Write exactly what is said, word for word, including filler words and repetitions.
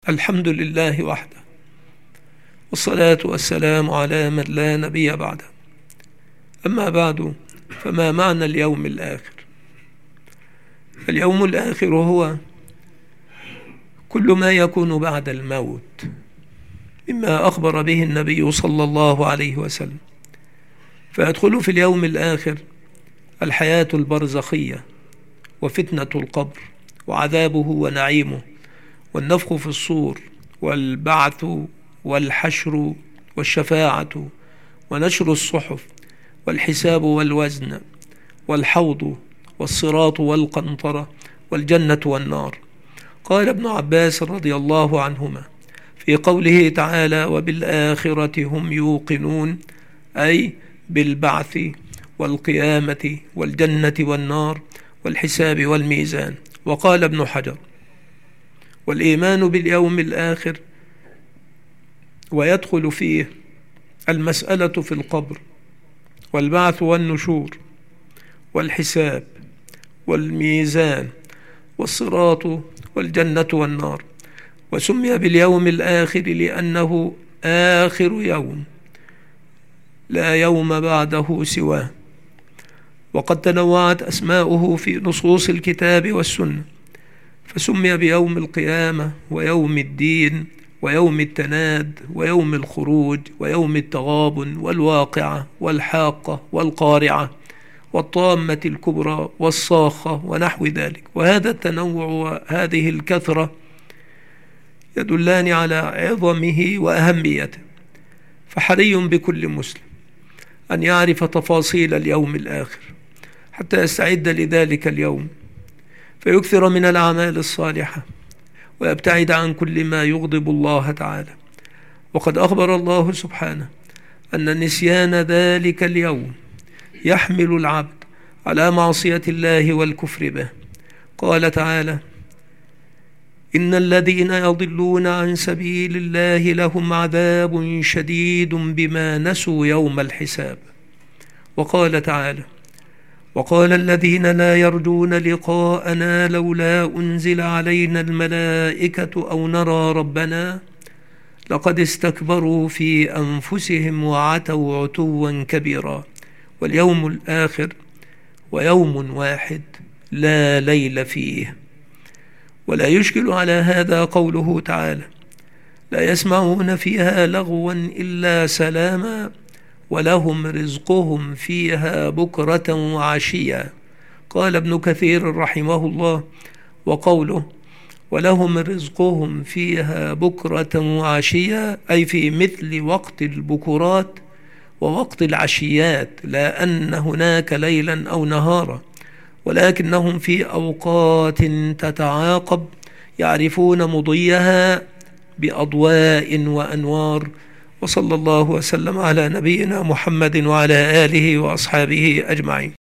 الحمد لله وحده، والصلاة والسلام على من لا نبي بعده. أما بعد، فما معنى اليوم الآخر؟ اليوم الآخر هو كل ما يكون بعد الموت مما أخبر به النبي صلى الله عليه وسلم، فيدخل في اليوم الآخر الحياة البرزخية وفتنة القبر وعذابه ونعيمه والنفخ في الصور والبعث والحشر والشفاعة ونشر الصحف والحساب والوزن والحوض والصراط والقنطرة والجنة والنار. قال ابن عباس رضي الله عنهما في قوله تعالى: وبالآخرة هم يوقنون، أي بالبعث والقيامة والجنة والنار والحساب والميزان. وقال ابن حجر: والإيمان باليوم الآخر ويدخل فيه المسألة في القبر والبعث والنشور والحساب والميزان والصراط والجنة والنار. وسمي باليوم الآخر لأنه آخر يوم لا يوم بعده سواه، وقد تنوعت أسماؤه في نصوص الكتاب والسنة، فسمي بيوم القيامة ويوم الدين ويوم التناد ويوم الخروج ويوم التغابن والواقعة والحاقة والقارعة والطامة الكبرى والصاخة ونحو ذلك. وهذا التنوع وهذه الكثرة يدلان على عظمه وأهميته، فحري بكل مسلم أن يعرف تفاصيل اليوم الآخر حتى يستعد لذلك اليوم، فيكثر من الأعمال الصالحة ويبتعد عن كل ما يغضب الله تعالى. وقد أخبر الله سبحانه أن نسيان ذلك اليوم يحمل العبد على معصية الله والكفر به. قال تعالى: إن الذين يضلون عن سبيل الله لهم عذاب شديد بما نسوا يوم الحساب. وقال تعالى: وقال الذين لا يرجون لقاءنا لولا أنزل علينا الملائكة أو نرى ربنا لقد استكبروا في أنفسهم وعتوا عتوا كبيرا. واليوم الآخر ويوم واحد لا ليل فيه. ولا يشكل على هذا قوله تعالى: لا يسمعون فيها لغوا إلا سلاما ولهم رزقهم فيها بكرة وعشيا. قال ابن كثير رحمه الله: وقوله ولهم رزقهم فيها بكرة وعشيا أي في مثل وقت البكرات ووقت العشيات، لا أن هناك ليلا أو نهارا، ولكنهم في أوقات تتعاقب يعرفون مضيها بأضواء وأنوار. وصلى الله وسلم على نبينا محمد وعلى آله وأصحابه أجمعين.